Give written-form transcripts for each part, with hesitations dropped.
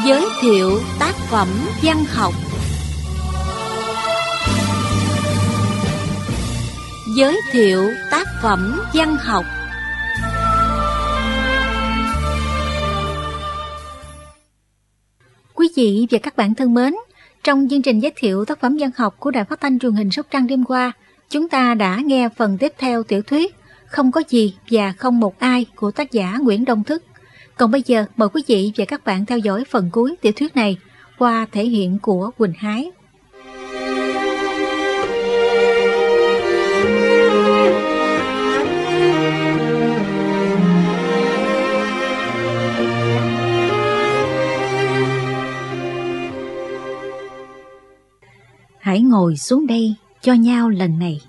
Giới thiệu tác phẩm văn học. Giới thiệu tác phẩm văn học. Quý vị và các bạn thân mến, trong chương trình giới thiệu tác phẩm văn học của Đài Phát thanh Truyền hình Sóc Trăng đêm qua, chúng ta đã nghe phần tiếp theo tiểu thuyết Không có gì và không một ai của tác giả Nguyễn Đông Thức. Còn bây giờ mời quý vị và các bạn theo dõi phần cuối tiểu thuyết này qua thể hiện của Quỳnh Hái. Hãy ngồi xuống đây cho nhau lần này.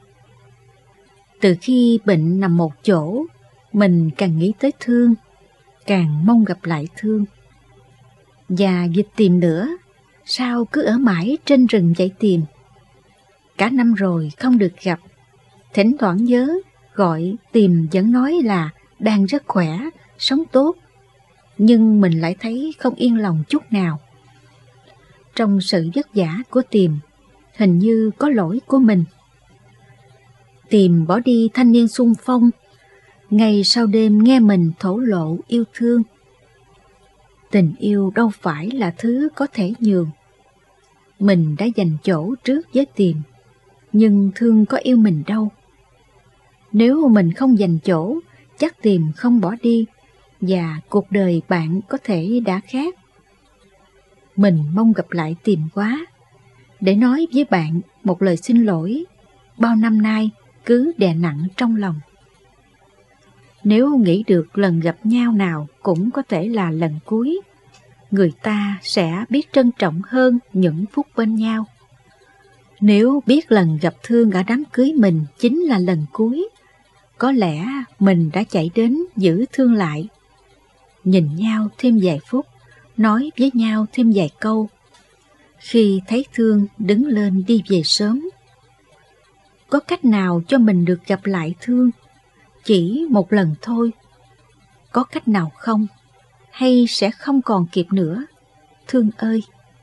Từ khi bệnh nằm một chỗ, mình càng nghĩ tới Thương, càng mong gặp lại Thương. Và Dịch tìm nữa, sao cứ ở mãi trên rừng chạy tìm. Cả năm rồi không được gặp, thỉnh thoảng nhớ, gọi tìm vẫn nói là đang rất khỏe, sống tốt. Nhưng mình lại thấy không yên lòng chút nào. Trong sự vất vả của Tìm, hình như có lỗi của mình. Tìm bỏ đi thanh niên xung phong, ngày sau đêm nghe mình thổ lộ yêu thương. Tình yêu đâu phải là thứ có thể nhường. Mình đã dành chỗ trước với Tìm, nhưng Thương có yêu mình đâu. Nếu mình không dành chỗ, chắc Tìm không bỏ đi, và cuộc đời bạn có thể đã khác. Mình mong gặp lại Tìm quá, để nói với bạn một lời xin lỗi bao năm nay cứ đè nặng trong lòng. Nếu nghĩ được lần gặp nhau nào cũng có thể là lần cuối, người ta sẽ biết trân trọng hơn những phút bên nhau. Nếu biết lần gặp Thương ở đám cưới mình chính là lần cuối, có lẽ mình đã chạy đến giữ Thương lại. Nhìn nhau thêm vài phút, nói với nhau thêm vài câu. Khi thấy Thương đứng lên đi về sớm. Có cách nào cho mình được gặp lại Thương? Chỉ một lần thôi. Có cách nào không? Hay sẽ không còn kịp nữa? Thương ơi!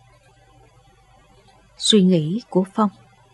Suy nghĩ của Phong.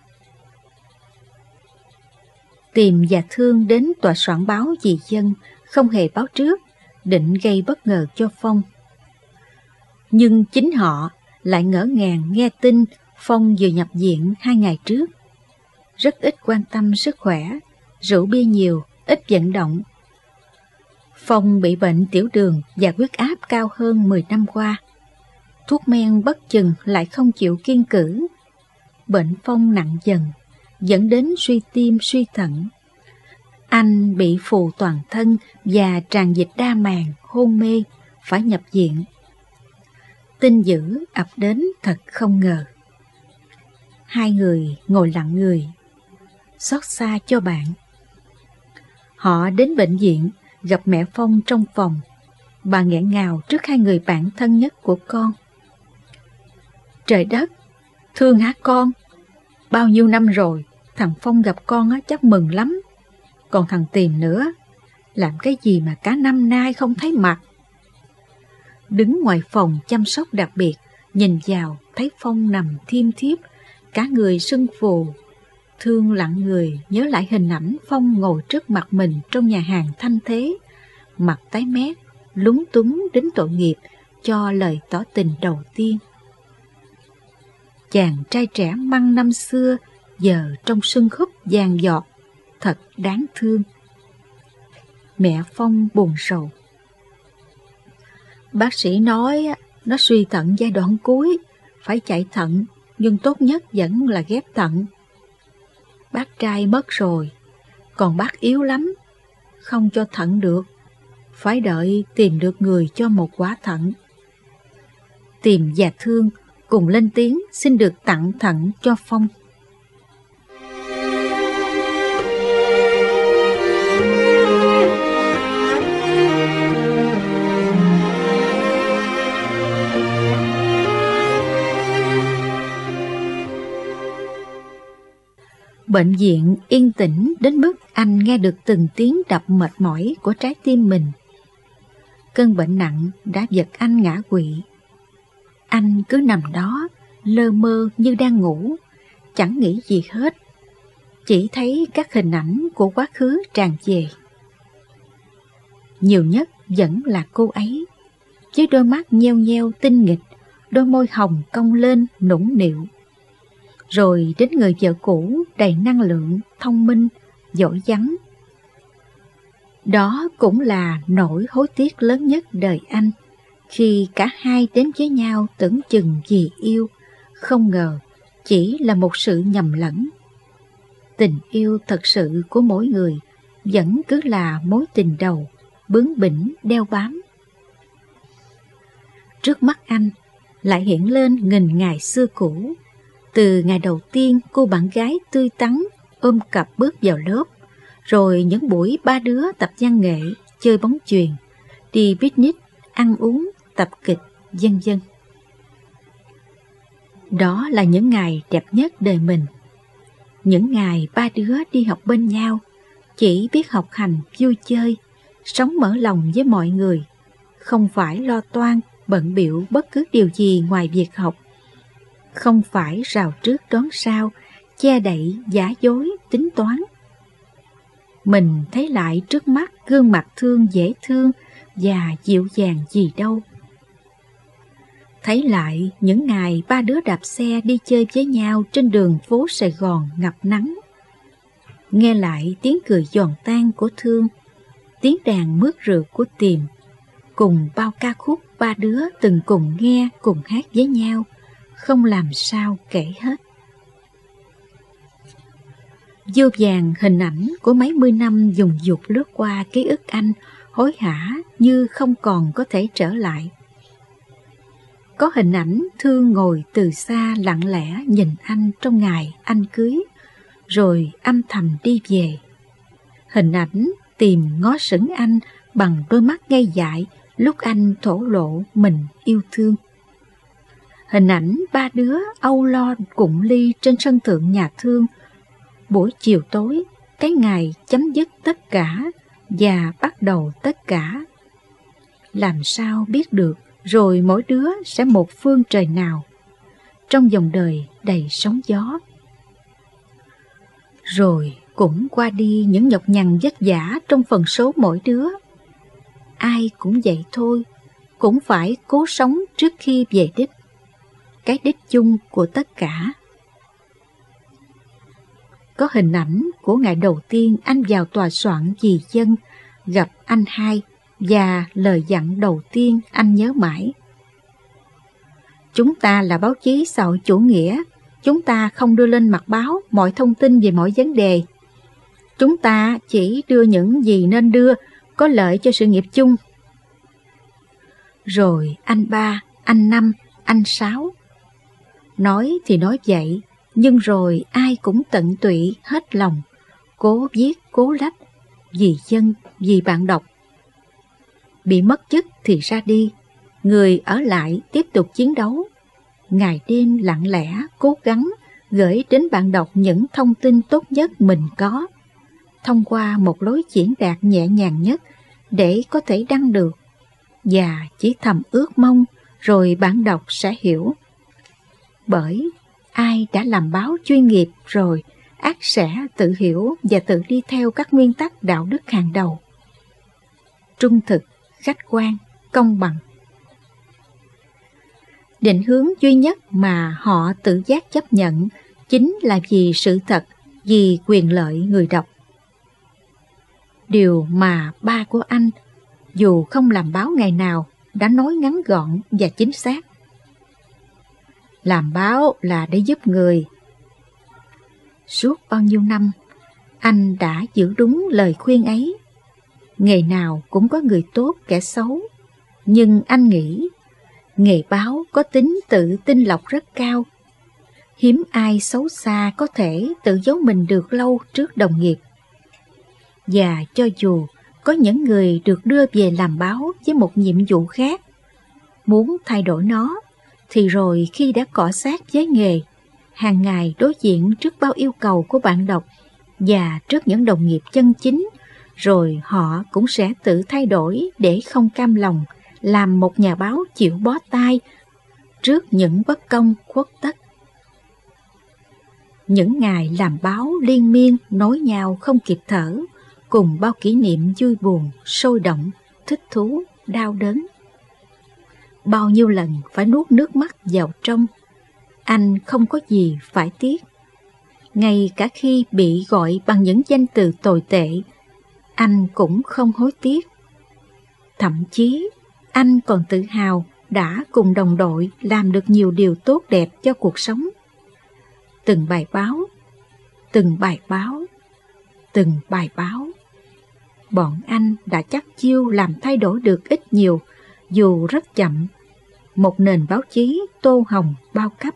Tìm và Thương đến tòa soạn báo vì dân, không hề báo trước, định gây bất ngờ cho Phong. Nhưng chính họ lại ngỡ ngàng nghe tin Phong vừa nhập viện 2 ngày trước. Rất ít quan tâm sức khỏe, rượu bia nhiều, ít vận động. Phong bị bệnh tiểu đường và huyết áp cao hơn 10 năm qua. Thuốc men bất chừng lại không chịu kiêng cữ. Bệnh Phong nặng dần, dẫn đến suy tim suy thận. Anh bị phù toàn thân và tràn dịch đa màng, hôn mê, phải nhập viện. Tin dữ ập đến thật không ngờ. Hai người ngồi lặng người, xót xa cho bạn. Họ đến bệnh viện, gặp mẹ Phong trong phòng. Bà nghẹn ngào trước hai người bạn thân nhất của con. Trời đất, Thương hả con? Bao nhiêu năm rồi, thằng Phong gặp con á chắc mừng lắm. Còn thằng Tìm nữa, làm cái gì mà cả năm nay không thấy mặt? Đứng ngoài phòng chăm sóc đặc biệt, nhìn vào thấy Phong nằm thiêm thiếp, cả người sưng phù. Thương lặng người nhớ lại hình ảnh Phong ngồi trước mặt mình trong nhà hàng thanh thế, mặt tái mét, lúng túng đến tội nghiệp cho lời tỏ tình đầu tiên. Chàng trai trẻ măng năm xưa giờ trong sưng húp vàng giọt, thật đáng thương. Mẹ Phong buồn rầu. Bác sĩ nói nó suy thận giai đoạn cuối, phải chạy thận, nhưng tốt nhất vẫn là ghép thận. Bác trai mất rồi, còn bác yếu lắm, không cho thận được, phải đợi tìm được người cho một quả thận. Tìm và Thương cùng lên tiếng xin được tặng thận cho Phong. Bệnh viện yên tĩnh đến mức anh nghe được từng tiếng đập mệt mỏi của trái tim mình. Cơn bệnh nặng đã giật anh ngã quỵ. Anh cứ nằm đó, lơ mơ như đang ngủ, chẳng nghĩ gì hết. Chỉ thấy các hình ảnh của quá khứ tràn về. Nhiều nhất vẫn là cô ấy, với đôi mắt nheo nheo tinh nghịch, đôi môi hồng cong lên nũng nịu. Rồi đến người vợ cũ đầy năng lượng, thông minh, giỏi giắng. Đó cũng là nỗi hối tiếc lớn nhất đời anh, khi cả hai đến với nhau tưởng chừng vì yêu, không ngờ chỉ là một sự nhầm lẫn. Tình yêu thật sự của mỗi người vẫn cứ là mối tình đầu, bướng bỉnh đeo bám. Trước mắt anh lại hiện lên nghìn ngày xưa cũ. Từ ngày đầu tiên cô bạn gái tươi tắn ôm cặp bước vào lớp, rồi những buổi ba đứa tập văn nghệ, chơi bóng chuyền, đi picnic, ăn uống, tập kịch, vân vân. Đó là những ngày đẹp nhất đời mình. Những ngày ba đứa đi học bên nhau, chỉ biết học hành, vui chơi, sống mở lòng với mọi người, không phải lo toan, bận bịu bất cứ điều gì ngoài việc học. Không phải rào trước đón sau, che đậy, giả dối, tính toán. Mình thấy lại trước mắt gương mặt thương dễ thương và dịu dàng gì đâu. Thấy lại những ngày ba đứa đạp xe đi chơi với nhau trên đường phố Sài Gòn ngập nắng. Nghe lại tiếng cười giòn tan của Thương, tiếng đàn mướt rượt của Tìm, cùng bao ca khúc ba đứa từng cùng nghe, cùng hát với nhau, không làm sao kể hết. Vô vàn hình ảnh của mấy mươi năm dùng dục lướt qua ký ức anh, hối hả như không còn có thể trở lại. Có hình ảnh Thương ngồi từ xa lặng lẽ nhìn anh trong ngày anh cưới, rồi âm thầm đi về. Hình ảnh Tìm ngó sững anh bằng đôi mắt ngây dại lúc anh thổ lộ mình yêu thương. Hình ảnh ba đứa âu lo cụng ly trên sân thượng nhà Thương. Buổi chiều tối, cái ngày chấm dứt tất cả và bắt đầu tất cả. Làm sao biết được rồi mỗi đứa sẽ một phương trời nào trong dòng đời đầy sóng gió. Rồi cũng qua đi những nhọc nhằn vất vả trong phần số mỗi đứa. Ai cũng vậy thôi, cũng phải cố sống trước khi về đích, cái đích chung của tất cả. Có hình ảnh của ngày đầu tiên anh vào tòa soạn vì dân, gặp anh hai, và lời dặn đầu tiên anh nhớ mãi. Chúng ta là báo chí xã hội chủ nghĩa, chúng ta không đưa lên mặt báo mọi thông tin về mọi vấn đề. Chúng ta chỉ đưa những gì nên đưa, có lợi cho sự nghiệp chung. Rồi anh ba, anh năm, anh sáu. Nói thì nói vậy, nhưng rồi ai cũng tận tụy hết lòng, cố viết, cố lách, vì dân, vì bạn đọc. Bị mất chức thì ra đi, người ở lại tiếp tục chiến đấu. Ngày đêm lặng lẽ, cố gắng gửi đến bạn đọc những thông tin tốt nhất mình có, thông qua một lối diễn đạt nhẹ nhàng nhất để có thể đăng được. Và chỉ thầm ước mong rồi bạn đọc sẽ hiểu. Bởi ai đã làm báo chuyên nghiệp rồi, ắt sẽ tự hiểu và tự đi theo các nguyên tắc đạo đức hàng đầu: trung thực, khách quan, công bằng. Định hướng duy nhất mà họ tự giác chấp nhận chính là vì sự thật, vì quyền lợi người đọc. Điều mà ba của anh, dù không làm báo ngày nào, đã nói ngắn gọn và chính xác. Làm báo là để giúp người. Suốt bao nhiêu năm, anh đã giữ đúng lời khuyên ấy. Nghề nào cũng có người tốt kẻ xấu, nhưng anh nghĩ nghề báo có tính tự tinh lọc rất cao. Hiếm ai xấu xa có thể tự giấu mình được lâu trước đồng nghiệp. Và cho dù có những người được đưa về làm báo với một nhiệm vụ khác, muốn thay đổi nó, thì rồi khi đã cọ xát với nghề, hàng ngày đối diện trước bao yêu cầu của bạn đọc và trước những đồng nghiệp chân chính, rồi họ cũng sẽ tự thay đổi để không cam lòng làm một nhà báo chịu bó tay, trước những bất công khuất tất. Những ngày làm báo liên miên nối nhau không kịp thở, cùng bao kỷ niệm vui buồn, sôi động, thích thú, đau đớn. Bao nhiêu lần phải nuốt nước mắt vào trong, anh không có gì phải tiếc. Ngay cả khi bị gọi bằng những danh từ tồi tệ, anh cũng không hối tiếc. Thậm chí, anh còn tự hào đã cùng đồng đội làm được nhiều điều tốt đẹp cho cuộc sống. Từng bài báo, từng bài báo, từng bài báo. Bọn anh đã chắc chiêu làm thay đổi được ít nhiều, dù rất chậm, một nền báo chí tô hồng bao cấp.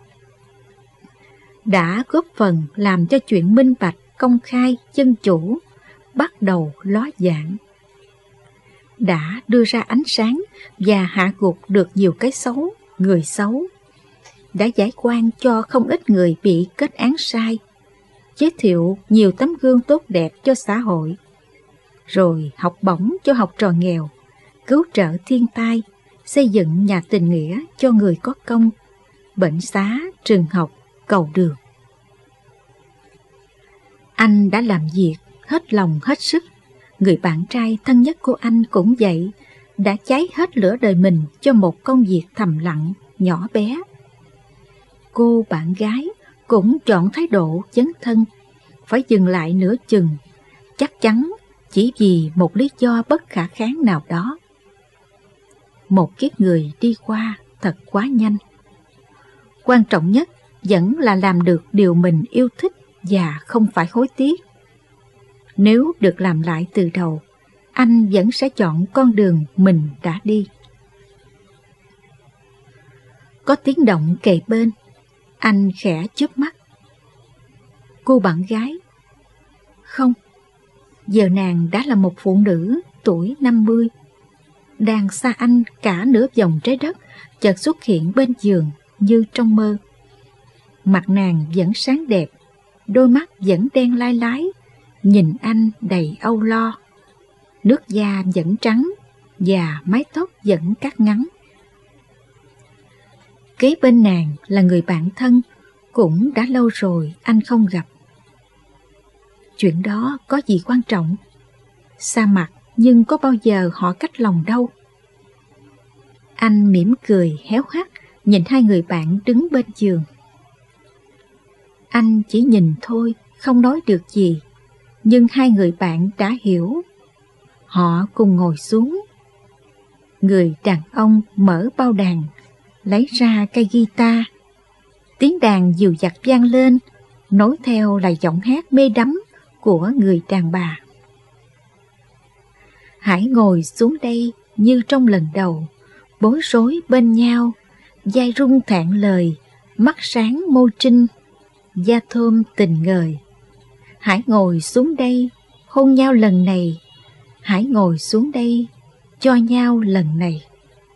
Đã góp phần làm cho chuyện minh bạch, công khai, dân chủ bắt đầu ló dạng. Đã đưa ra ánh sáng và hạ gục được nhiều cái xấu, người xấu. Đã giải oan cho không ít người bị kết án sai, giới thiệu nhiều tấm gương tốt đẹp cho xã hội, rồi học bổng cho học trò nghèo, cứu trợ thiên tai, xây dựng nhà tình nghĩa cho người có công, bệnh xá, trường học, cầu đường. Anh đã làm việc hết lòng hết sức. Người bạn trai thân nhất của anh cũng vậy, đã cháy hết lửa đời mình cho một công việc thầm lặng, nhỏ bé. Cô bạn gái cũng chọn thái độ dấn thân, phải dừng lại nửa chừng, chắc chắn chỉ vì một lý do bất khả kháng nào đó. Một kiếp người đi qua thật quá nhanh. Quan trọng nhất vẫn là làm được điều mình yêu thích và không phải hối tiếc. Nếu được làm lại từ đầu, anh vẫn sẽ chọn con đường mình đã đi. Có tiếng động kề bên, anh khẽ chớp mắt. Cô bạn gái? Không, giờ nàng đã là một phụ nữ tuổi 50. Đang xa anh cả nửa vòng trái đất, chợt xuất hiện bên giường như trong mơ. Mặt nàng vẫn sáng đẹp, đôi mắt vẫn đen lai lái, nhìn anh đầy âu lo. Nước da vẫn trắng và mái tóc vẫn cắt ngắn. Kế bên nàng là người bạn thân, cũng đã lâu rồi anh không gặp. Chuyện đó có gì quan trọng? Xa mặt nhưng có bao giờ họ cách lòng đâu. Anh mỉm cười héo hắt nhìn hai người bạn đứng bên giường. Anh chỉ nhìn thôi, không nói được gì, nhưng hai người bạn đã hiểu. Họ cùng ngồi xuống. Người đàn ông mở bao đàn, lấy ra cây guitar. Tiếng đàn dịu dặt vang lên, nối theo là giọng hát mê đắm của người đàn bà. Hãy ngồi xuống đây như trong lần đầu, bối rối bên nhau, vai rung thẹn lời, mắt sáng môi trinh, da thơm tình ngời. Hãy ngồi xuống đây, hôn nhau lần này. Hãy ngồi xuống đây, cho nhau lần này.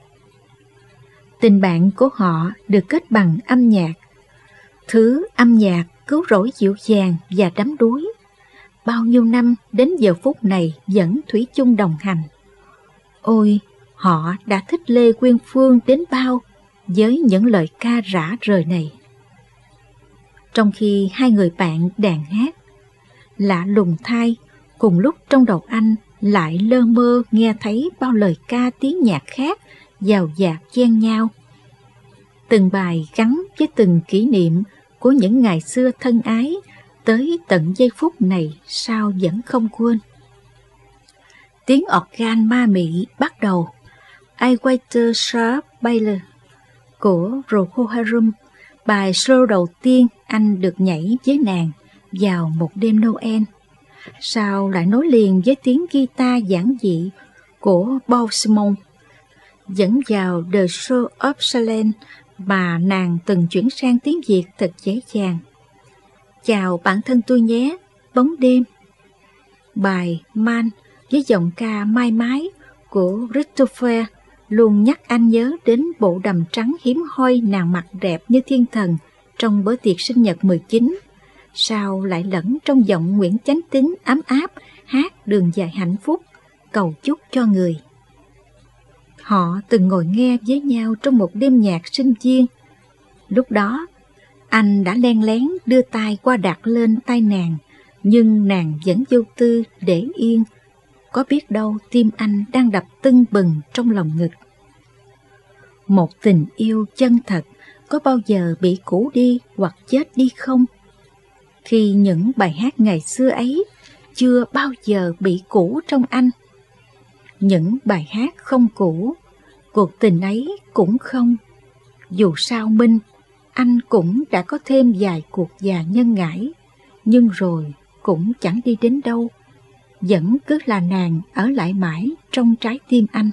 Tình bạn của họ được kết bằng âm nhạc. Thứ âm nhạc cứu rỗi dịu dàng và đắm đuối. Bao nhiêu năm đến giờ phút này vẫn thủy chung đồng hành. Ôi, họ đã thích Lê Quyên Phương đến bao với những lời ca rã rời này. Trong khi hai người bạn đàn hát, lạ lùng thay, cùng lúc trong đầu anh lại lơ mơ nghe thấy bao lời ca tiếng nhạc khác dào dạt chen nhau. Từng bài gắn với từng kỷ niệm của những ngày xưa thân ái, tới tận giây phút này sao vẫn không quên. Tiếng organ ma mị bắt đầu. I Waiter Sharp Baylor của Procol Harum, bài solo đầu tiên anh được nhảy với nàng vào một đêm Noel. Sao lại nối liền với tiếng guitar giản dị của Paul Simon, dẫn vào The Show of Silence mà nàng từng chuyển sang tiếng Việt thật dễ dàng. Chào bản thân tôi nhé, bóng đêm. Bài Man với giọng ca mai mái của Christopher luôn nhắc anh nhớ đến bộ đầm trắng hiếm hoi nàng mặc đẹp như thiên thần trong bữa tiệc sinh nhật 19. Sao lại lẫn trong giọng Nguyễn Chánh Tín ấm áp hát Đường Dài Hạnh Phúc, cầu chúc cho người. Họ từng ngồi nghe với nhau trong một đêm nhạc sinh viên, Lúc đó, anh đã len lén đưa tay qua đặt lên tay nàng, nhưng nàng vẫn vô tư để yên. Có biết đâu tim anh đang đập tưng bừng trong lòng ngực. Một tình yêu chân thật có bao giờ bị cũ đi hoặc chết đi không? Khi những bài hát ngày xưa ấy chưa bao giờ bị cũ trong anh. Những bài hát không cũ, cuộc tình ấy cũng không. Dù sao Minh, anh cũng đã có thêm vài cuộc già nhân ngãi, nhưng rồi cũng chẳng đi đến đâu. Vẫn cứ là nàng ở lại mãi trong trái tim anh.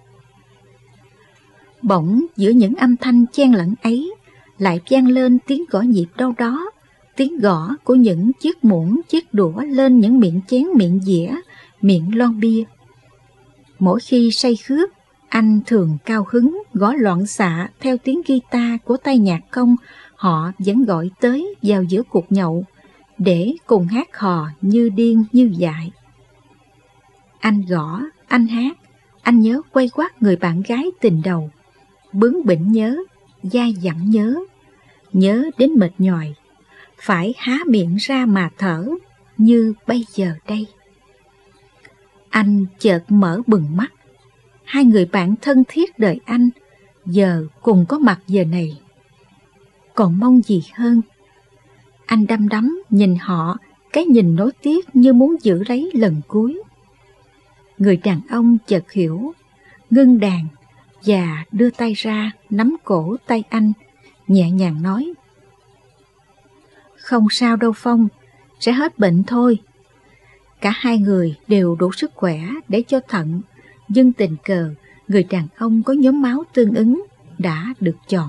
Bỗng giữa những âm thanh chen lẫn ấy lại vang lên tiếng gõ nhịp đâu đó, tiếng gõ của những chiếc muỗng chiếc đũa lên những miệng chén miệng dĩa, miệng lon bia. Mỗi khi say khướt, anh thường cao hứng gõ loạn xạ theo tiếng guitar của tay nhạc công họ vẫn gọi tới vào giữa cuộc nhậu để cùng hát hò như điên như dại. Anh gõ, anh hát, anh nhớ quay quắt người bạn gái tình đầu, bướng bỉnh nhớ, dai dẳng nhớ đến mệt nhòi, phải há miệng ra mà thở như bây giờ đây. Anh chợt mở bừng mắt, hai người bạn thân thiết đời anh giờ cùng có mặt giờ này. Còn mong gì hơn? Anh đăm đắm nhìn họ, cái nhìn nối tiếc như muốn giữ lấy lần cuối. Người đàn ông chợt hiểu, ngưng đàn và đưa tay ra nắm cổ tay anh, nhẹ nhàng nói: "Không sao đâu Phong, sẽ hết bệnh thôi." Cả hai người đều đủ sức khỏe để cho thận, nhưng tình cờ người đàn ông có nhóm máu tương ứng đã được chọn.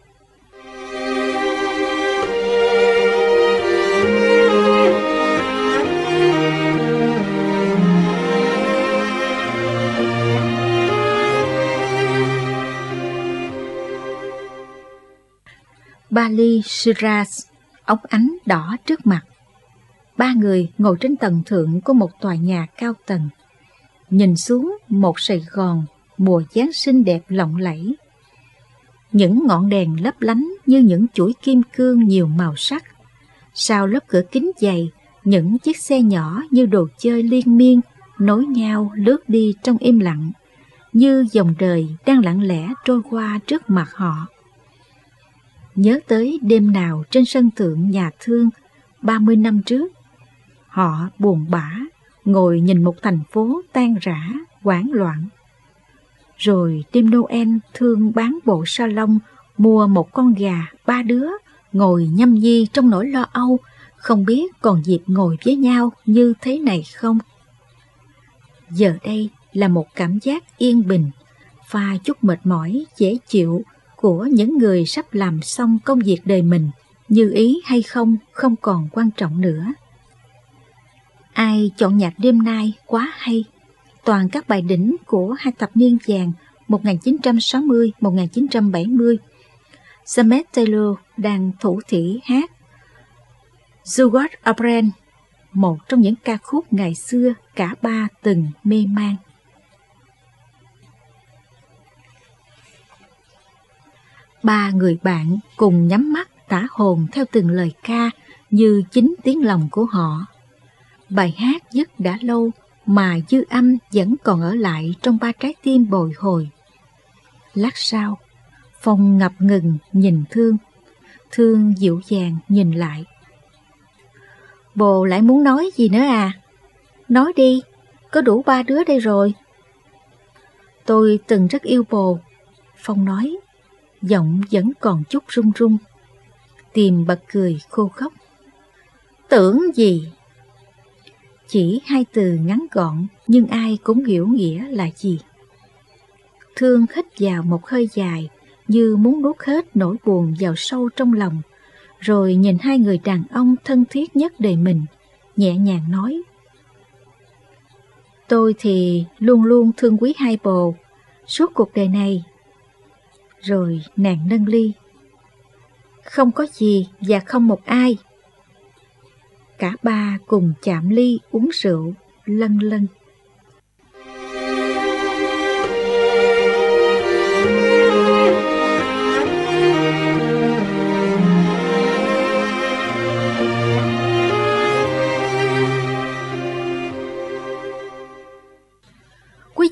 Ba ly Shiraz, ống ánh đỏ trước mặt. Ba người ngồi trên tầng thượng của một tòa nhà cao tầng, nhìn xuống một Sài Gòn mùa Giáng sinh đẹp lộng lẫy. Những ngọn đèn lấp lánh như những chuỗi kim cương nhiều màu sắc. Sau lớp cửa kính dày, những chiếc xe nhỏ như đồ chơi liên miên nối nhau lướt đi trong im lặng, như dòng đời đang lặng lẽ trôi qua trước mặt họ. Nhớ tới đêm nào trên sân thượng nhà thương 30 năm trước, họ buồn bã ngồi nhìn một thành phố tan rã, hoảng loạn. Rồi đêm Noel thương bán bộ salon mua một con gà, ba đứa ngồi nhâm nhi trong nỗi lo âu, không biết còn dịp ngồi với nhau như thế này không. Giờ đây là một cảm giác yên bình, pha chút mệt mỏi dễ chịu của những người sắp làm xong công việc đời mình, như ý hay không không còn quan trọng nữa. Ai chọn nhạc đêm nay quá hay, toàn các bài đỉnh của hai thập niên vàng 1960-1970. James Taylor đang thủ thỉ hát You Got a Brain, một trong những ca khúc ngày xưa cả ba từng mê man. Ba người bạn cùng nhắm mắt tả hồn theo từng lời ca như chính tiếng lòng của họ. Bài hát dứt đã lâu mà dư âm vẫn còn ở lại trong ba trái tim bồi hồi. Lát sau, Phong ngập ngừng nhìn Thương. Thương dịu dàng nhìn lại. Bồ lại muốn nói gì nữa à? Nói đi, có đủ ba đứa đây rồi. Tôi từng rất yêu bồ, Phong nói, giọng vẫn còn chút run run. Tìm bật cười khô khốc. Tưởng gì? Chỉ hai từ ngắn gọn nhưng ai cũng hiểu nghĩa là gì. Thương hít vào một hơi dài như muốn nuốt hết nỗi buồn vào sâu trong lòng, rồi nhìn hai người đàn ông thân thiết nhất đời mình, nhẹ nhàng nói. Tôi thì luôn luôn thương quý hai bồ suốt cuộc đời này. Rồi nàng nâng ly. Không có gì và không một ai. Cả ba cùng chạm ly uống rượu, lân lân.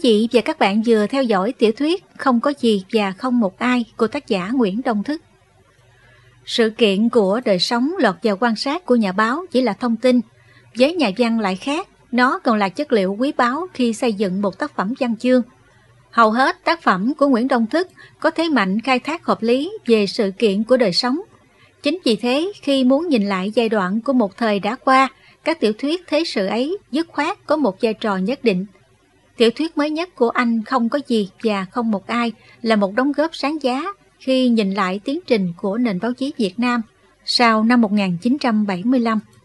chị và các bạn vừa theo dõi tiểu thuyết Không có gì và không một ai của tác giả Nguyễn Đông Thức. Sự kiện của đời sống lọt vào quan sát của nhà báo chỉ là thông tin, với nhà văn lại khác, nó còn là chất liệu quý báu khi xây dựng một tác phẩm văn chương. Hầu hết tác phẩm của Nguyễn Đông Thức có thế mạnh khai thác hợp lý về sự kiện của đời sống. Chính vì thế, khi muốn nhìn lại giai đoạn của một thời đã qua, các tiểu thuyết thế sự ấy dứt khoát có một vai trò nhất định. Tiểu thuyết mới nhất của anh Không có gì và không một ai là một đóng góp sáng giá khi nhìn lại tiến trình của nền báo chí Việt Nam sau năm 1975.